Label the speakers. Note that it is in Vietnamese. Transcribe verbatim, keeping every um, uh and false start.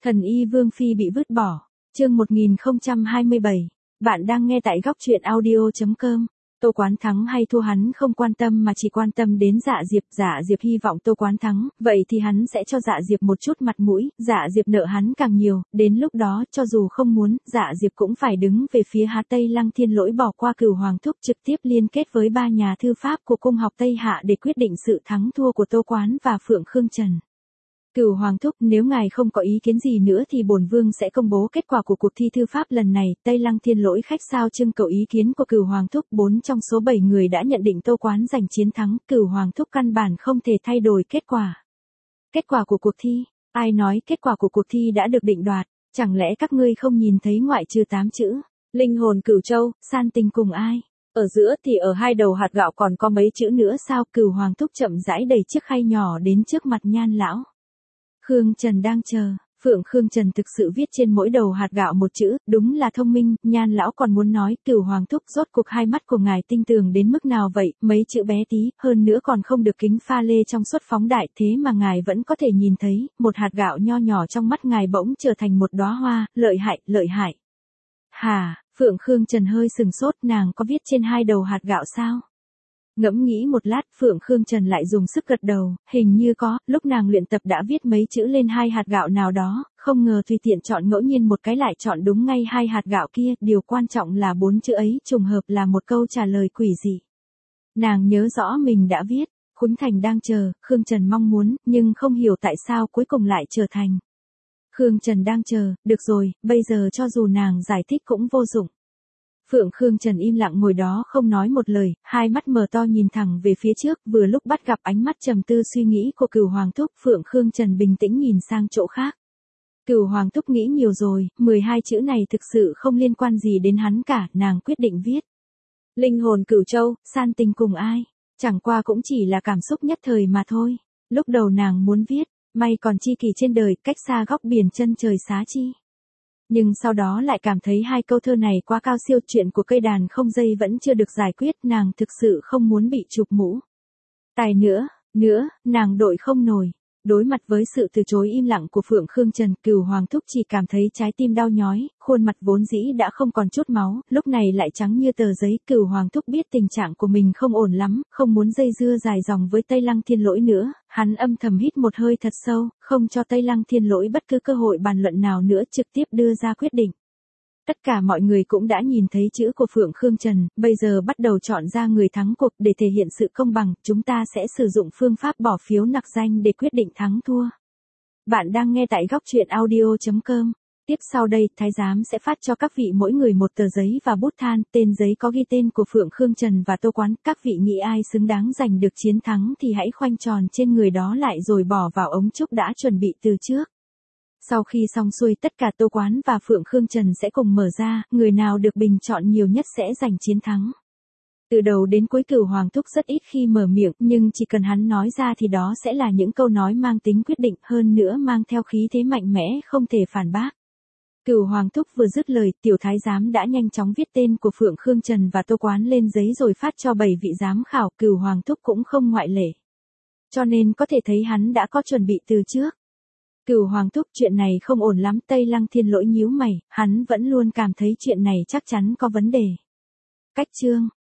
Speaker 1: Thần y Vương Phi bị vứt bỏ. Chương một nghìn không trăm hai mươi bảy. Bạn đang nghe tại góc truyện audio chấm com. Tô Quán thắng hay thua hắn không quan tâm mà chỉ quan tâm đến Dạ Diệp. Dạ Diệp hy vọng Tô Quán thắng, vậy thì hắn sẽ cho Dạ Diệp một chút mặt mũi. Dạ Diệp nợ hắn càng nhiều, đến lúc đó cho dù không muốn, Dạ Diệp cũng phải đứng về phía Hà Tây Lăng Thiên Lỗi, bỏ qua Cửu Hoàng Thúc, trực tiếp liên kết với ba nhà thư pháp của cung học Tây Hạ để quyết định sự thắng thua của Tô Quán và Phượng Khương Trần. Cửu Hoàng Thúc, nếu ngài không có ý kiến gì nữa thì bổn vương sẽ công bố kết quả của cuộc thi thư pháp lần này. Tây Lăng Thiên Lỗi khách sao trưng cầu ý kiến của Cửu Hoàng Thúc. Bốn trong số bảy người đã nhận định Tô Quán giành chiến thắng. Cửu Hoàng Thúc căn bản không thể thay đổi kết quả. Kết quả của cuộc thi? Ai nói kết quả của cuộc thi đã được định đoạt? Chẳng lẽ các ngươi không nhìn thấy ngoại trừ tám chữ linh hồn Cửu Châu, san tình cùng ai? Ở giữa thì ở hai đầu hạt gạo còn có mấy chữ nữa sao? Cửu Hoàng Thúc chậm rãi đẩy chiếc khay nhỏ đến trước mặt Nhan lão. Khương Trần đang chờ. Phượng Khương Trần thực sự viết trên mỗi đầu hạt gạo một chữ, đúng là thông minh. Nhan lão còn muốn nói, Cửu Hoàng Thúc, rốt cuộc hai mắt của ngài tinh tường đến mức nào vậy? Mấy chữ bé tí, hơn nữa còn không được kính pha lê trong suốt phóng đại, thế mà ngài vẫn có thể nhìn thấy. Một hạt gạo nho nhỏ trong mắt ngài bỗng trở thành một đóa hoa. Lợi hại, lợi hại. Hà, Phượng Khương Trần hơi sừng sốt, nàng có viết trên hai đầu hạt gạo sao? Ngẫm nghĩ một lát, Phượng Khương Trần lại dùng sức gật đầu, hình như có. Lúc nàng luyện tập đã viết mấy chữ lên hai hạt gạo nào đó, không ngờ tùy tiện chọn ngẫu nhiên một cái lại chọn đúng ngay hai hạt gạo kia. Điều quan trọng là bốn chữ ấy trùng hợp là một câu trả lời quỷ dị. Nàng nhớ rõ mình đã viết, Khuynh Thành đang chờ, Khương Trần mong muốn, nhưng không hiểu tại sao cuối cùng lại trở thành Khương Trần đang chờ. Được rồi, bây giờ cho dù nàng giải thích cũng vô dụng. Phượng Khương Trần im lặng ngồi đó không nói một lời, hai mắt mở to nhìn thẳng về phía trước. Vừa lúc bắt gặp ánh mắt trầm tư suy nghĩ của Cửu Hoàng Thúc, Phượng Khương Trần bình tĩnh nhìn sang chỗ khác. Cửu Hoàng Thúc nghĩ nhiều rồi, mười hai chữ này thực sự không liên quan gì đến hắn cả. Nàng quyết định viết linh hồn Cửu Châu, san tình cùng ai? Chẳng qua cũng chỉ là cảm xúc nhất thời mà thôi. Lúc đầu nàng muốn viết may còn chi kỷ trên đời, cách xa góc biển chân trời xá chi. Nhưng sau đó lại cảm thấy hai câu thơ này quá cao siêu. Chuyện của cây đàn không dây vẫn chưa được giải quyết, nàng thực sự không muốn bị chụp mũ. Tài nữa, nữa, nàng đội không nổi. Đối mặt với sự từ chối im lặng của Phượng Khương Trần, Cửu Hoàng Thúc chỉ cảm thấy trái tim đau nhói, khuôn mặt vốn dĩ đã không còn chút máu, lúc này lại trắng như tờ giấy. Cửu Hoàng Thúc biết tình trạng của mình không ổn lắm, không muốn dây dưa dài dòng với Tây Lăng Thiên Lỗi nữa, hắn âm thầm hít một hơi thật sâu, không cho Tây Lăng Thiên Lỗi bất cứ cơ hội bàn luận nào nữa, trực tiếp đưa ra quyết định. Tất cả mọi người cũng đã nhìn thấy chữ của Phượng Khương Trần, bây giờ bắt đầu chọn ra người thắng cuộc. Để thể hiện sự công bằng, chúng ta sẽ sử dụng phương pháp bỏ phiếu nặc danh để quyết định thắng thua. Bạn đang nghe tại góc truyện audio chấm com. Tiếp sau đây, Thái giám sẽ phát cho các vị mỗi người một tờ giấy và bút than, tên giấy có ghi tên của Phượng Khương Trần và Tô Quán. Các vị nghĩ ai xứng đáng giành được chiến thắng thì hãy khoanh tròn trên người đó lại rồi bỏ vào ống trúc đã chuẩn bị từ trước. Sau khi xong xuôi, tất cả Tô Quán và Phượng Khương Trần sẽ cùng mở ra, người nào được bình chọn nhiều nhất sẽ giành chiến thắng. Từ đầu đến cuối Cửu Hoàng Thúc rất ít khi mở miệng, nhưng chỉ cần hắn nói ra thì đó sẽ là những câu nói mang tính quyết định, hơn nữa mang theo khí thế mạnh mẽ không thể phản bác. Cửu Hoàng Thúc vừa dứt lời, tiểu thái giám đã nhanh chóng viết tên của Phượng Khương Trần và Tô Quán lên giấy rồi phát cho bảy vị giám khảo. Cửu Hoàng Thúc cũng không ngoại lệ. Cho nên có thể thấy hắn đã có chuẩn bị từ trước. Cửu Hoàng Thúc, chuyện này không ổn lắm. Tây Lăng Thiên Lỗi nhíu mày, hắn vẫn luôn cảm thấy chuyện này chắc chắn có vấn đề. Cách chương.